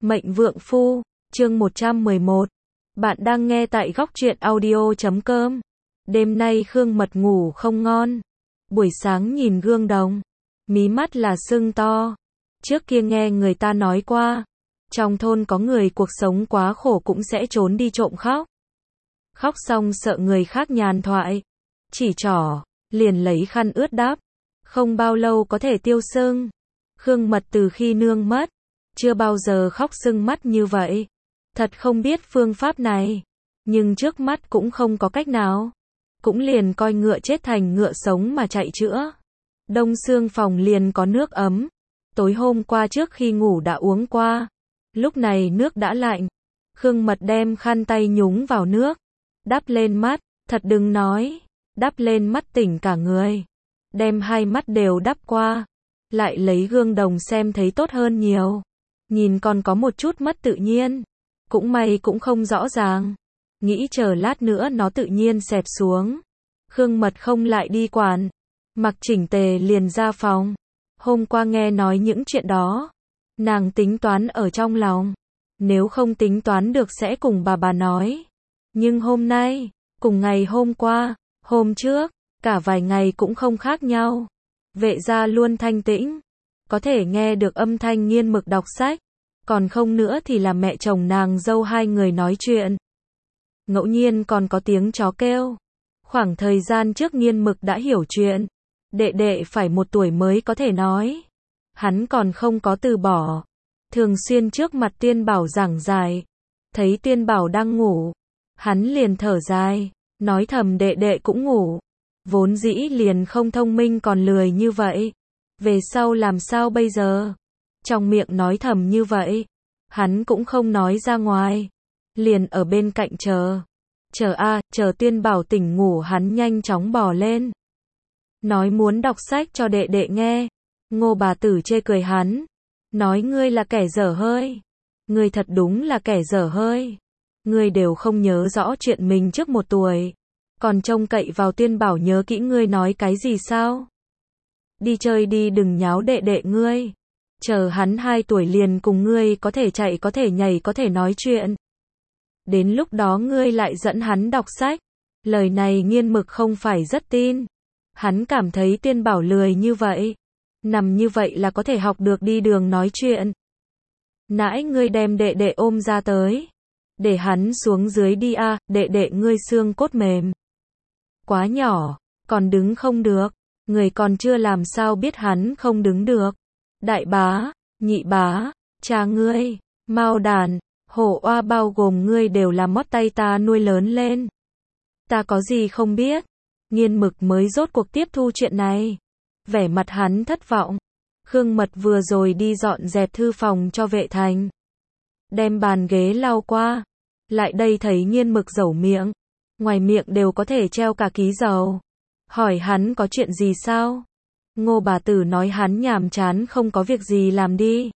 Mệnh Vượng Phu, chương 111. Bạn đang nghe tại góc truyện audio.com. Đêm nay Khương Mật ngủ không ngon. Buổi sáng nhìn gương đồng, mí mắt là sưng to. Trước kia nghe người ta nói qua, trong thôn có người cuộc sống quá khổ cũng sẽ trốn đi trộm khóc. Khóc xong sợ người khác nhàn thoại, chỉ trỏ, liền lấy khăn ướt đắp. Không bao lâu có thể tiêu sưng. Khương Mật từ khi nương mất, chưa bao giờ khóc sưng mắt như vậy. Thật không biết phương pháp này, nhưng trước mắt cũng không có cách nào. Cũng liền coi ngựa chết thành ngựa sống mà chạy chữa. Đông xương phòng liền có nước ấm. Tối hôm qua trước khi ngủ đã uống qua. Lúc này nước đã lạnh. Khương Mật đem khăn tay nhúng vào nước, đắp lên mắt, thật đừng nói, đắp lên mắt tỉnh cả người. Đem hai mắt đều đắp qua, lại lấy gương đồng xem thấy tốt hơn nhiều. Nhìn còn có một chút mất tự nhiên, cũng may cũng không rõ ràng. Nghĩ chờ lát nữa nó tự nhiên xẹp xuống. Khương Mật không lại đi quản, mặc chỉnh tề liền ra phòng. Hôm qua nghe nói những chuyện đó, nàng tính toán ở trong lòng. Nếu không tính toán được sẽ cùng bà nói. Nhưng hôm nay, cùng ngày hôm qua, hôm trước, cả vài ngày cũng không khác nhau. Vệ gia luôn thanh tĩnh, có thể nghe được âm thanh Nghiên Mực đọc sách, còn không nữa thì là mẹ chồng nàng dâu hai người nói chuyện. Ngẫu nhiên còn có tiếng chó kêu. Khoảng thời gian trước Nghiên Mực đã hiểu chuyện, đệ đệ phải 1 tuổi mới có thể nói. Hắn còn không có từ bỏ, thường xuyên trước mặt Tiên Bảo giảng giải. Thấy Tiên Bảo đang ngủ, hắn liền thở dài, nói thầm đệ đệ cũng ngủ. Vốn dĩ liền không thông minh còn lười như vậy. Về sau làm sao bây giờ? Trong miệng nói thầm như vậy, hắn cũng không nói ra ngoài. Liền ở bên cạnh chờ. Chờ Tiên Bảo tỉnh ngủ hắn nhanh chóng bò lên. Nói muốn đọc sách cho đệ đệ nghe. Ngô bà tử chê cười hắn. Nói ngươi là kẻ dở hơi. Ngươi thật đúng là kẻ dở hơi. Ngươi đều không nhớ rõ chuyện mình trước 1 tuổi. Còn trông cậy vào Tiên Bảo nhớ kỹ ngươi nói cái gì sao? Đi chơi đi, đừng nháo đệ đệ ngươi. Chờ hắn 2 tuổi liền cùng ngươi có thể chạy, có thể nhảy, có thể nói chuyện. Đến lúc đó ngươi lại dẫn hắn đọc sách. Lời này Nghiên Mực không phải rất tin. Hắn cảm thấy Tiên Bảo lười như vậy, nằm như vậy là có thể học được đi đường nói chuyện. Nãy ngươi đem đệ đệ ôm ra tới, để hắn xuống dưới đi a, đệ đệ ngươi xương cốt mềm. Quá nhỏ, còn đứng không được. Người còn chưa làm sao biết hắn không đứng được. Đại bá, nhị bá, cha ngươi, Mao Đàn, Hổ Oa bao gồm ngươi đều là mót tay ta nuôi lớn lên. Ta có gì không biết. Nghiên Mực mới rốt cuộc tiếp thu chuyện này. Vẻ mặt hắn thất vọng. Khương Mật vừa rồi đi dọn dẹp thư phòng cho Vệ Thành, đem bàn ghế lau qua. Lại đây thấy Nghiên Mực dẩu miệng, ngoài miệng đều có thể treo cả ký dầu. Hỏi hắn có chuyện gì sao? Ngô bà tử nói hắn nhàm chán không có việc gì làm đi.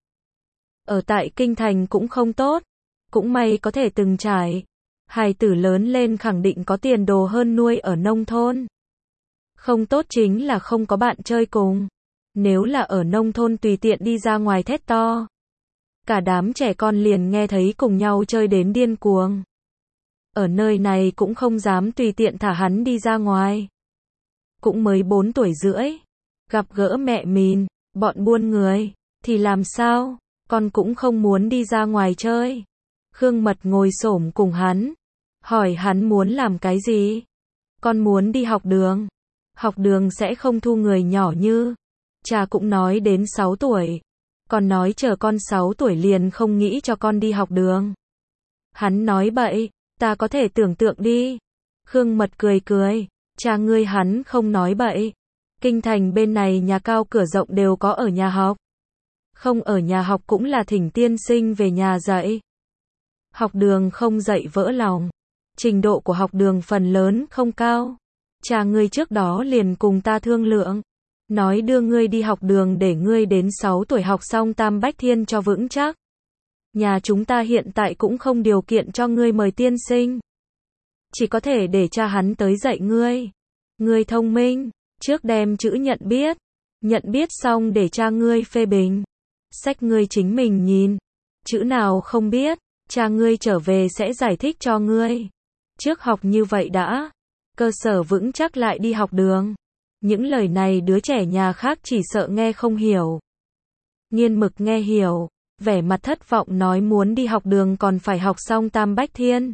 Ở tại kinh thành cũng không tốt. Cũng may có thể từng trải. Hài tử lớn lên khẳng định có tiền đồ hơn nuôi ở nông thôn. Không tốt chính là không có bạn chơi cùng. Nếu là ở nông thôn tùy tiện đi ra ngoài thét to, cả đám trẻ con liền nghe thấy cùng nhau chơi đến điên cuồng. Ở nơi này cũng không dám tùy tiện thả hắn đi ra ngoài. Cũng mới 4 tuổi rưỡi, gặp gỡ mẹ mình, bọn buôn người, thì làm sao, con cũng không muốn đi ra ngoài chơi. Khương Mật ngồi xổm cùng hắn, hỏi hắn muốn làm cái gì. Con muốn đi học đường. Học đường sẽ không thu người nhỏ như. Cha cũng nói đến 6 tuổi. Còn nói chờ con 6 tuổi liền không nghĩ cho con đi học đường. Hắn nói bậy, ta có thể tưởng tượng đi. Khương Mật cười cười, cha ngươi hắn không nói bậy. Kinh thành bên này nhà cao cửa rộng đều có ở nhà học. Không ở nhà học cũng là thỉnh tiên sinh về nhà dạy. Học đường không dạy vỡ lòng. Trình độ của học đường phần lớn không cao. Cha ngươi trước đó liền cùng ta thương lượng, nói đưa ngươi đi học đường để ngươi đến 6 tuổi học xong Tam Bách Thiên cho vững chắc. Nhà chúng ta hiện tại cũng không điều kiện cho ngươi mời tiên sinh. Chỉ có thể để cha hắn tới dạy ngươi. Ngươi thông minh, trước đem chữ nhận biết xong để cha ngươi phê bình. Sách ngươi chính mình nhìn. chữ nào không biết, cha ngươi trở về sẽ giải thích cho ngươi. Trước học như vậy đã, cơ sở vững chắc lại đi học đường. Những lời này đứa trẻ nhà khác chỉ sợ nghe không hiểu. Nghiên Mực nghe hiểu, vẻ mặt thất vọng nói muốn đi học đường còn phải học xong Tam Bách Thiên.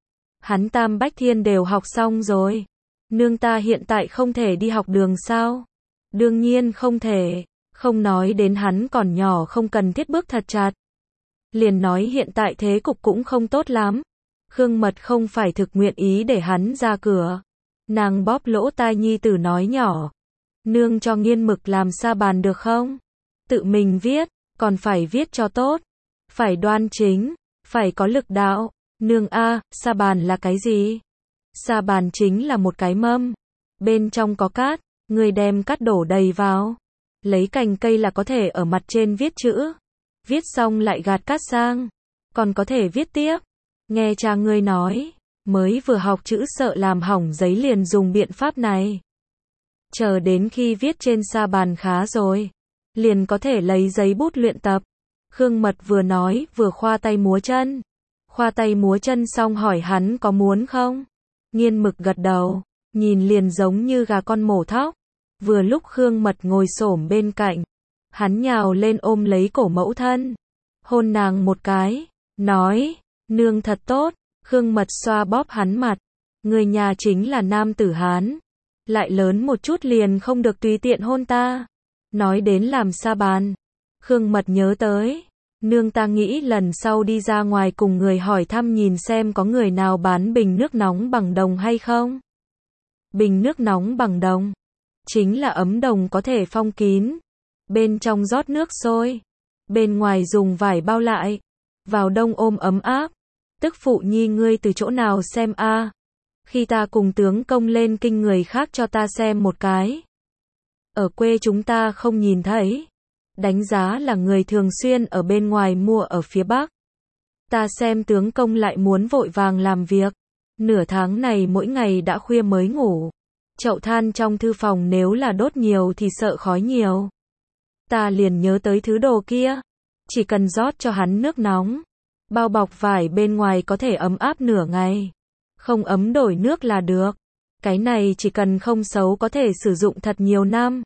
Hắn Tam Bách Thiên đều học xong rồi. Nương ta hiện tại không thể đi học đường sao? Đương nhiên không thể, không nói đến hắn còn nhỏ không cần thiết bước thật chặt. Liền nói hiện tại thế cục cũng không tốt lắm. Khương Mật không phải thực nguyện ý để hắn ra cửa. Nàng bóp lỗ tai nhi tử nói nhỏ. Nương cho Nghiên Mực làm sa bàn được không? Tự mình viết, còn phải viết cho tốt. Phải đoan chính, phải có lực đạo. Nương a, sa bàn là cái gì? Sa bàn chính là một cái mâm. Bên trong có cát, người đem cát đổ đầy vào. Lấy cành cây là có thể ở mặt trên viết chữ. Viết xong lại gạt cát sang. Còn có thể viết tiếp. Nghe cha ngươi nói, mới vừa học chữ sợ làm hỏng giấy liền dùng biện pháp này. Chờ đến khi viết trên sa bàn khá rồi, liền có thể lấy giấy bút luyện tập. Khương Mật vừa nói vừa khoa tay múa chân. Khoa tay múa chân xong hỏi hắn có muốn không? Nghiên Mực gật đầu, nhìn liền giống như gà con mổ thóc. Vừa lúc Khương Mật ngồi xổm bên cạnh, hắn nhào lên ôm lấy cổ mẫu thân, hôn nàng một cái, nói, nương thật tốt. Khương Mật xoa bóp hắn mặt, người nhà chính là nam tử Hán, lại lớn một chút liền không được tùy tiện hôn ta. Nói đến làm sa bàn, Khương Mật nhớ tới, nương ta nghĩ lần sau đi ra ngoài cùng người hỏi thăm nhìn xem có người nào bán bình nước nóng bằng đồng hay không. Bình nước nóng bằng đồng, chính là ấm đồng có thể phong kín, bên trong rót nước sôi, bên ngoài dùng vải bao lại, vào đông ôm ấm áp. Tức phụ nhi ngươi từ chỗ nào xem a? Khi ta cùng tướng công lên kinh người khác cho ta xem một cái. Ở quê chúng ta không nhìn thấy. Đánh giá là người thường xuyên ở bên ngoài mua ở phía Bắc. Ta xem tướng công lại muốn vội vàng làm việc. Nửa tháng này mỗi ngày đã khuya mới ngủ. Chậu than trong thư phòng nếu là đốt nhiều thì sợ khói nhiều. Ta liền nhớ tới thứ đồ kia. Chỉ cần rót cho hắn nước nóng. Bao bọc vải bên ngoài có thể ấm áp nửa ngày. Không ấm đổi nước là được. Cái này chỉ cần không xấu có thể sử dụng thật nhiều năm.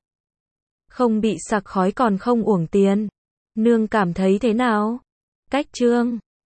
Không bị sặc khói còn không uổng tiền. Nương cảm thấy thế nào? Cách chương